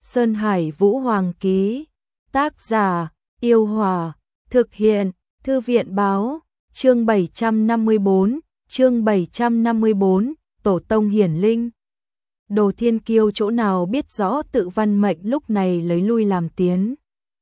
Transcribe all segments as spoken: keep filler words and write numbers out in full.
Sơn Hải Vũ Hoàng ký. Tác giả: Yêu Hòa. Thực hiện: Thư viện báo. Chương bảy trăm năm mươi bốn, chương bảy trăm năm mươi bốn, Tổ tông hiển linh. Đồ Thiên Kiêu chỗ nào biết rõ Tự Văn Mệnh lúc này lấy lui làm tiến.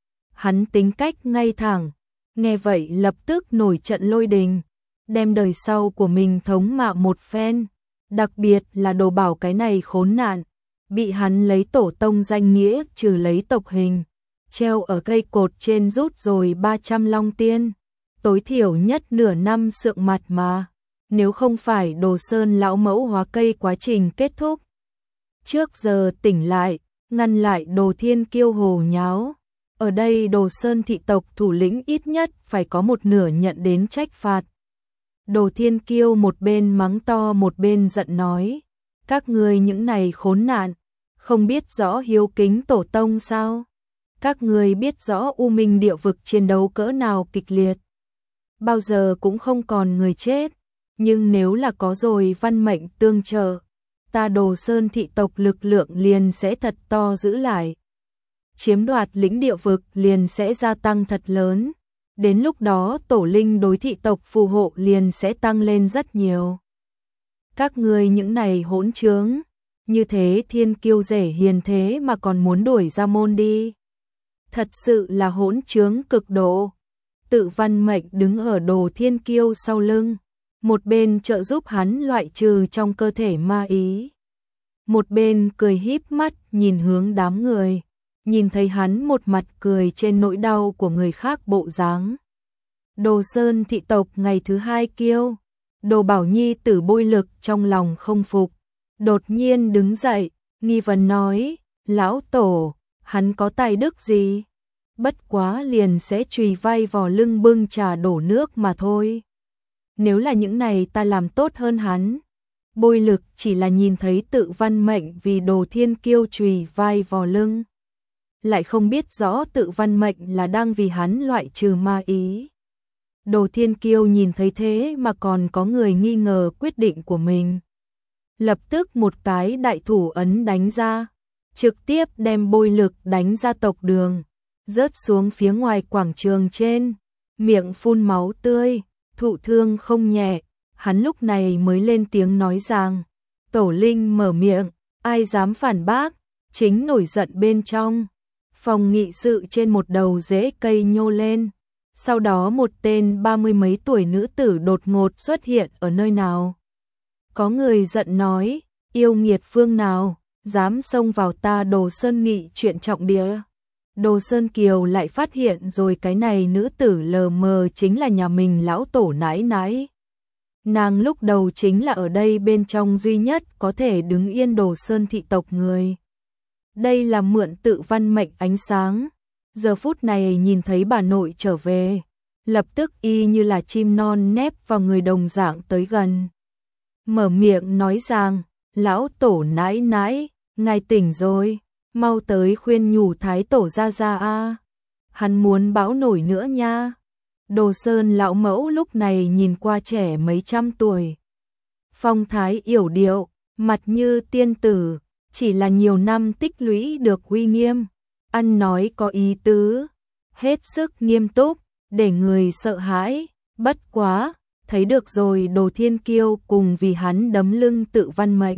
Hắn tính cách ngay thẳng, nghe vậy lập tức nổi trận lôi đình, đem đời sau của mình thống mạ một phen, đặc biệt là Đồ Bảo cái này khốn nạn, bị hắn lấy tổ tông danh nghĩa trừ lấy tộc hình, treo ở cây cột trên rút rồi ba trăm long tiên, tối thiểu nhất nửa năm sượng mặt mà, nếu không phải Đồ Sơn lão mẫu hóa cây quá trình kết thúc. Trước giờ tỉnh lại, ngăn lại Đồ Thiên Kiêu hồ nháo. Ở đây Đồ Sơn thị tộc thủ lĩnh ít nhất phải có một nửa nhận đến trách phạt. Đồ Thiên Kiêu một bên mắng to một bên giận nói, các ngươi những này khốn nạn, không biết rõ hiếu kính tổ tông sao? Các ngươi biết rõ U Minh địa vực chiến đấu cỡ nào kịch liệt. Bao giờ cũng không còn người chết, nhưng nếu là có rồi văn mệnh tương trợ, ta Đồ Sơn thị tộc lực lượng liền sẽ thật to giữ lại. Chiếm đoạt lĩnh địa vực liền sẽ gia tăng thật lớn. Đến lúc đó tổ linh đối thị tộc phù hộ liền sẽ tăng lên rất nhiều. Các ngươi những này hỗn trướng, như thế Thiên Kiêu rể hiền thế mà còn muốn đuổi ra môn đi. Thật sự là hỗn trướng cực độ. Tự Văn Mệnh đứng ở Đồ Thiên Kiêu sau lưng, một bên trợ giúp hắn loại trừ trong cơ thể ma ý, một bên cười híp mắt nhìn hướng đám người. Nhìn thấy hắn một mặt cười trên nỗi đau của người khác bộ dáng. Đồ Sơn thị tộc ngày thứ hai kiêu, Đồ Bảo Nhi tử Bôi Lực trong lòng không phục, đột nhiên đứng dậy, nghi vấn nói, lão tổ, hắn có tài đức gì? Bất quá liền sẽ chùy vai vò lưng bưng trà đổ nước mà thôi. Nếu là những này ta làm tốt hơn hắn. Bôi Lực chỉ là nhìn thấy Tự Văn Mệnh vì Đồ Thiên Kiêu chùy vai vò lưng, lại không biết rõ Tự Văn Mệnh là đang vì hắn loại trừ ma ý. Đồ Thiên Kiêu nhìn thấy thế mà còn có người nghi ngờ quyết định của mình. Lập tức một cái đại thủ ấn đánh ra, trực tiếp đem Bôi Lực đánh ra tộc đường, rớt xuống phía ngoài quảng trường trên, miệng phun máu tươi, thụ thương không nhẹ. Hắn lúc này mới lên tiếng nói rằng, tổ linh mở miệng, ai dám phản bác, chính nổi giận bên trong. Phòng nghị sự trên một đầu rễ cây nhô lên, sau đó một tên ba mươi mấy tuổi nữ tử đột ngột xuất hiện ở nơi nào. Có người giận nói, yêu nghiệt phương nào, dám xông vào ta Đồ Sơn nghị chuyện trọng địa. Đồ Sơn Kiều lại phát hiện rồi cái này nữ tử lờ mờ chính là nhà mình lão tổ nãi nãi. Nàng lúc đầu chính là ở đây bên trong duy nhất có thể đứng yên Đồ Sơn thị tộc người. Đây là mượn Tự Văn Mệnh ánh sáng. Giờ phút này nhìn thấy bà nội trở về, lập tức y như là chim non nép vào người đồng dạng tới gần. Mở miệng nói rằng, lão tổ nãi nãi, ngài tỉnh rồi, mau tới khuyên nhủ thái tổ ra ra a. Hắn muốn bão nổi nữa nha. Đồ Sơn lão mẫu lúc này nhìn qua trẻ mấy trăm tuổi. Phong thái yểu điệu, mặt như tiên tử. Chỉ là nhiều năm tích lũy được uy nghiêm, ăn nói có ý tứ, hết sức nghiêm túc, để người sợ hãi. Bất quá, thấy được rồi Đồ Thiên Kiêu cùng vì hắn đấm lưng Tự Văn Mệnh.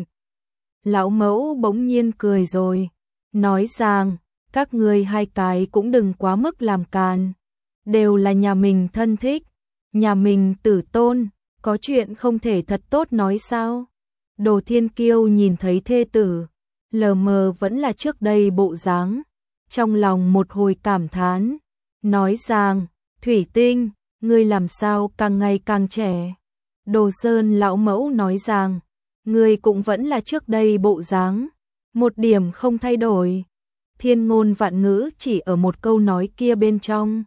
Lão mẫu bỗng nhiên cười rồi, nói rằng, các ngươi hai cái cũng đừng quá mức làm càn, đều là nhà mình thân thích, nhà mình tử tôn, có chuyện không thể thật tốt nói sao? Đồ Thiên Kiêu nhìn thấy thê tử, lờ mờ vẫn là trước đây bộ dáng, trong lòng một hồi cảm thán, nói rằng, Thủy Tinh, ngươi làm sao càng ngày càng trẻ. Đồ Sơn lão mẫu nói rằng, ngươi cũng vẫn là trước đây bộ dáng, một điểm không thay đổi. Thiên ngôn vạn ngữ chỉ ở một câu nói kia bên trong.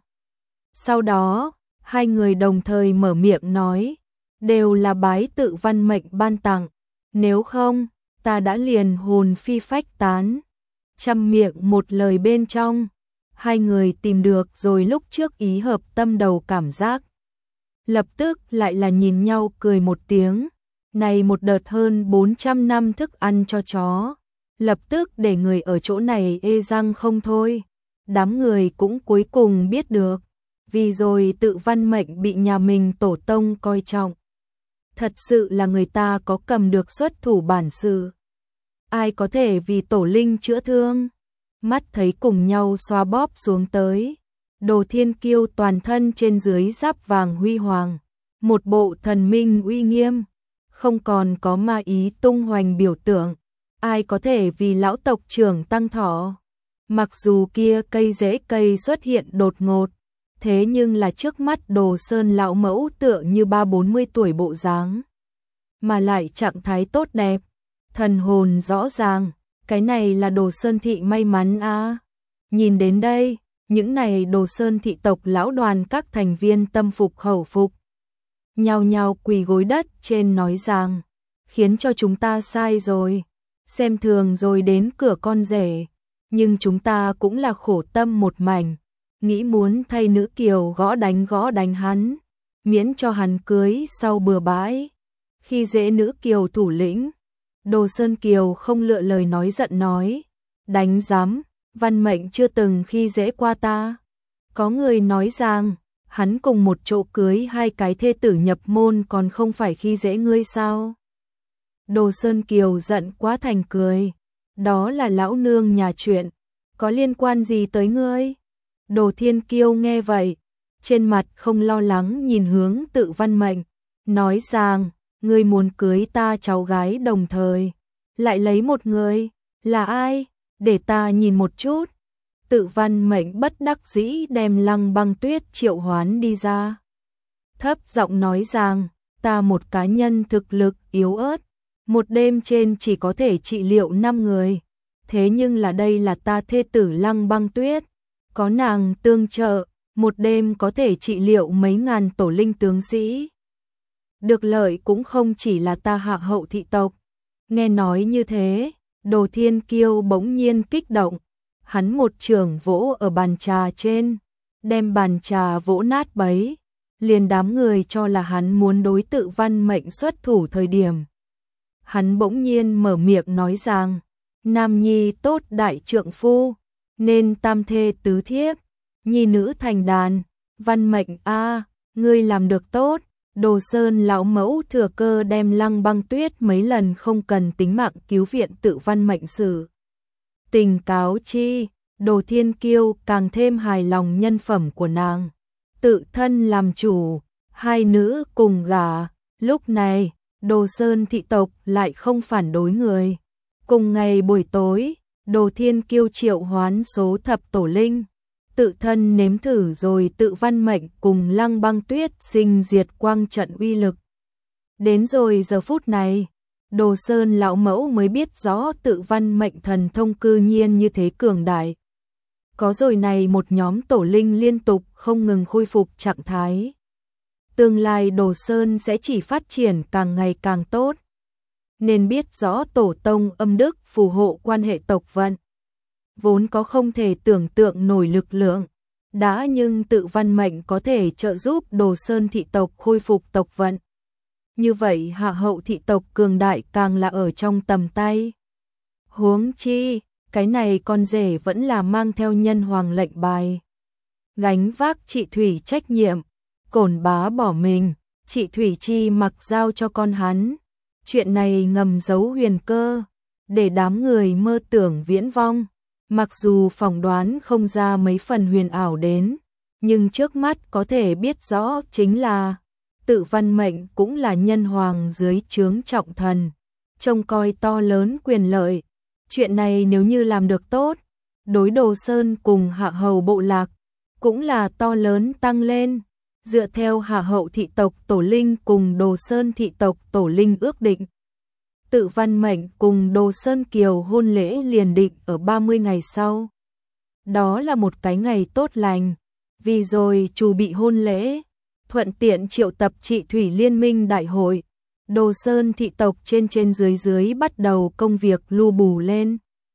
Sau đó, hai người đồng thời mở miệng nói, đều là bái Tự Văn Mệnh ban tặng, nếu không ta đã liền hồn phi phách tán. Trăm miệng một lời bên trong, hai người tìm được rồi lúc trước ý hợp tâm đầu cảm giác. Lập tức lại là nhìn nhau cười một tiếng, này một đợt hơn bốn trăm năm thức ăn cho chó, lập tức để người ở chỗ này ê răng không thôi. Đám người cũng cuối cùng biết được, vì rồi Tự Văn Mệnh bị nhà mình tổ tông coi trọng. Thật sự là người ta có cầm được xuất thủ bản sự. Ai có thể vì tổ linh chữa thương? Mắt thấy cùng nhau xoa bóp xuống tới. Đồ Thiên Kiêu toàn thân trên dưới giáp vàng huy hoàng, một bộ thần minh uy nghiêm, không còn có ma ý tung hoành biểu tượng. Ai có thể vì lão tộc trưởng tăng thọ? Mặc dù kia cây rễ cây xuất hiện đột ngột, thế nhưng là trước mắt Đồ Sơn lão mẫu tựa như ba bốn mươi tuổi bộ dáng, mà lại trạng thái tốt đẹp, thần hồn rõ ràng, cái này là Đồ Sơn thị may mắn a. À. Nhìn đến đây, những này Đồ Sơn thị tộc lão đoàn các thành viên tâm phục khẩu phục, nhao nhao quỳ gối đất trên nói rằng, khiến cho chúng ta sai rồi, xem thường rồi đến cửa con rể, nhưng chúng ta cũng là khổ tâm một mảnh, nghĩ muốn thay nữ kiều gõ đánh gõ đánh hắn, miễn cho hắn cưới sau bừa bãi. Khi dễ nữ kiều thủ lĩnh, Đồ Sơn Kiều không lựa lời nói giận nói, đánh giám, Văn Mệnh chưa từng khi dễ qua ta. Có người nói rằng, hắn cùng một chỗ cưới hai cái thê tử nhập môn còn không phải khi dễ ngươi sao? Đồ Sơn Kiều giận quá thành cười, đó là lão nương nhà chuyện, có liên quan gì tới ngươi? Đồ Thiên Kiêu nghe vậy, trên mặt không lo lắng nhìn hướng Tự Văn Mệnh, nói rằng, ngươi muốn cưới ta cháu gái đồng thời, lại lấy một người, là ai? Để ta nhìn một chút. Tự Văn Mệnh bất đắc dĩ đem Lăng Băng Tuyết triệu hoán đi ra. Thấp giọng nói rằng, ta một cá nhân thực lực yếu ớt, một đêm trên chỉ có thể trị liệu năm người, thế nhưng là đây là ta thê tử Lăng Băng Tuyết, có nàng tương trợ, một đêm có thể trị liệu mấy ngàn tổ linh tướng sĩ. Được lợi cũng không chỉ là ta Hạ Hậu thị tộc. Nghe nói như thế, Đồ Thiên Kiêu bỗng nhiên kích động, hắn một chưởng vỗ ở bàn trà trên, đem bàn trà vỗ nát bấy, liền đám người cho là hắn muốn đối Tự Văn Mệnh xuất thủ thời điểm. Hắn bỗng nhiên mở miệng nói rằng, nam nhi tốt đại trượng phu, nên tam thê tứ thiếp, nhi nữ thành đàn, Văn Mệnh a, ngươi làm được tốt. Đồ Sơn lão mẫu thừa cơ đem Lăng Băng Tuyết mấy lần không cần tính mạng cứu viện Tự Văn Mệnh xử tình cáo chi. Đồ Thiên Kiêu càng thêm hài lòng nhân phẩm của nàng, tự thân làm chủ, hai nữ cùng gả. Lúc này, Đồ Sơn thị tộc lại không phản đối người. Cùng ngày buổi tối, Đồ Thiên Kiêu triệu hoán số thập tổ linh, tự thân nếm thử rồi Tự Văn Mệnh cùng Lăng Băng Tuyết sinh diệt quang trận uy lực. Đến rồi giờ phút này, Đồ Sơn lão mẫu mới biết rõ Tự Văn Mệnh thần thông cư nhiên như thế cường đại. Có rồi này một nhóm tổ linh liên tục không ngừng khôi phục trạng thái. Tương lai Đồ Sơn sẽ chỉ phát triển càng ngày càng tốt. Nên biết rõ tổ tông âm đức phù hộ quan hệ tộc vận. Vốn có không thể tưởng tượng nổi lực lượng, đã nhưng Tự Văn Mệnh có thể trợ giúp Đồ Sơn thị tộc khôi phục tộc vận. Như vậy Hạ Hậu thị tộc cường đại càng là ở trong tầm tay. Huống chi, cái này con rể vẫn là mang theo nhân hoàng lệnh bài. Gánh vác chị Thủy trách nhiệm, Cổn Bá bỏ mình, chị Thủy Chi mặc giao cho con hắn. Chuyện này ngầm giấu huyền cơ, để đám người mơ tưởng viễn vong. Mặc dù phỏng đoán không ra mấy phần huyền ảo đến, nhưng trước mắt có thể biết rõ chính là Tự Văn Mệnh cũng là nhân hoàng dưới trướng trọng thần, trông coi to lớn quyền lợi. Chuyện này nếu như làm được tốt, đối Đồ Sơn cùng Hạ Hầu bộ lạc cũng là to lớn tăng lên. Dựa theo Hạ Hậu thị tộc tổ linh cùng Đồ Sơn thị tộc tổ linh ước định, Tự Văn Mệnh cùng Đồ Sơn Kiều hôn lễ liền định ở ba mươi ngày sau. Đó là một cái ngày tốt lành, vì rồi chủ bị hôn lễ, thuận tiện triệu tập chị Thủy Liên minh đại hội. Đồ Sơn thị tộc trên trên dưới dưới bắt đầu công việc lu bù lên.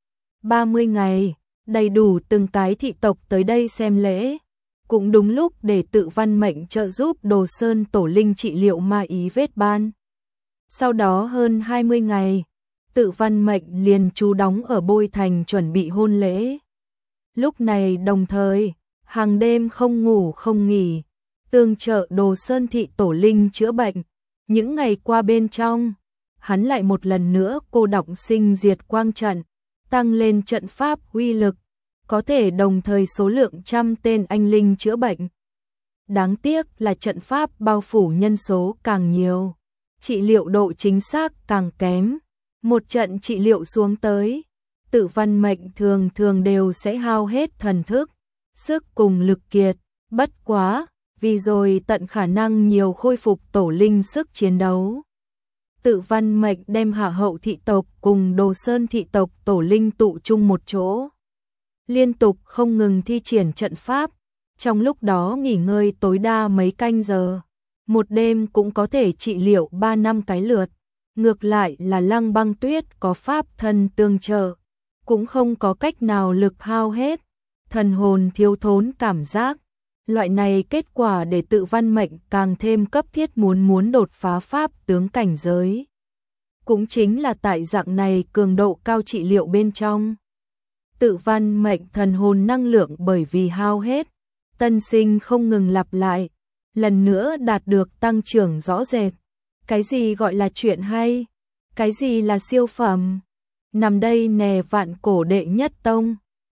ba mươi ngày, đầy đủ từng cái thị tộc tới đây xem lễ. Cũng đúng lúc để Tự Văn Mệnh trợ giúp Đồ Sơn tổ linh trị liệu ma ý vết ban. Sau đó hơn hai mươi ngày, Tự Văn Mệnh liền trú đóng ở Bôi Thành chuẩn bị hôn lễ. Lúc này đồng thời, hàng đêm không ngủ không nghỉ, tương trợ Đồ Sơn thị tổ linh chữa bệnh. Những ngày qua bên trong, hắn lại một lần nữa cô đọng sinh diệt quang trận, tăng lên trận pháp uy lực, có thể đồng thời số lượng trăm tên anh linh chữa bệnh. Đáng tiếc là trận pháp bao phủ nhân số càng nhiều, trị liệu độ chính xác càng kém. Một trận trị liệu xuống tới, Tự Văn Mệnh thường thường đều sẽ hao hết thần thức, sức cùng lực kiệt, bất quá, vì rồi tận khả năng nhiều khôi phục tổ linh sức chiến đấu. Tự Văn Mệnh đem Hạ Hậu thị tộc cùng Đồ Sơn thị tộc tổ linh tụ chung một chỗ, liên tục không ngừng thi triển trận pháp, trong lúc đó nghỉ ngơi tối đa mấy canh giờ, một đêm cũng có thể trị liệu ba năm cái lượt. Ngược lại là Lăng Băng Tuyết có pháp thân tương trợ, cũng không có cách nào lực hao hết, thần hồn thiếu thốn cảm giác. Loại này kết quả để Tự Văn Mệnh càng thêm cấp thiết muốn muốn đột phá pháp tướng cảnh giới. Cũng chính là tại dạng này cường độ cao trị liệu bên trong. Tự Văn Mệnh thần hồn năng lượng bởi vì hao hết, tân sinh không ngừng lặp lại, lần nữa đạt được tăng trưởng rõ rệt. Cái gì gọi là chuyện hay? Cái gì là siêu phẩm? Nằm đây nè vạn cổ đệ nhất tông.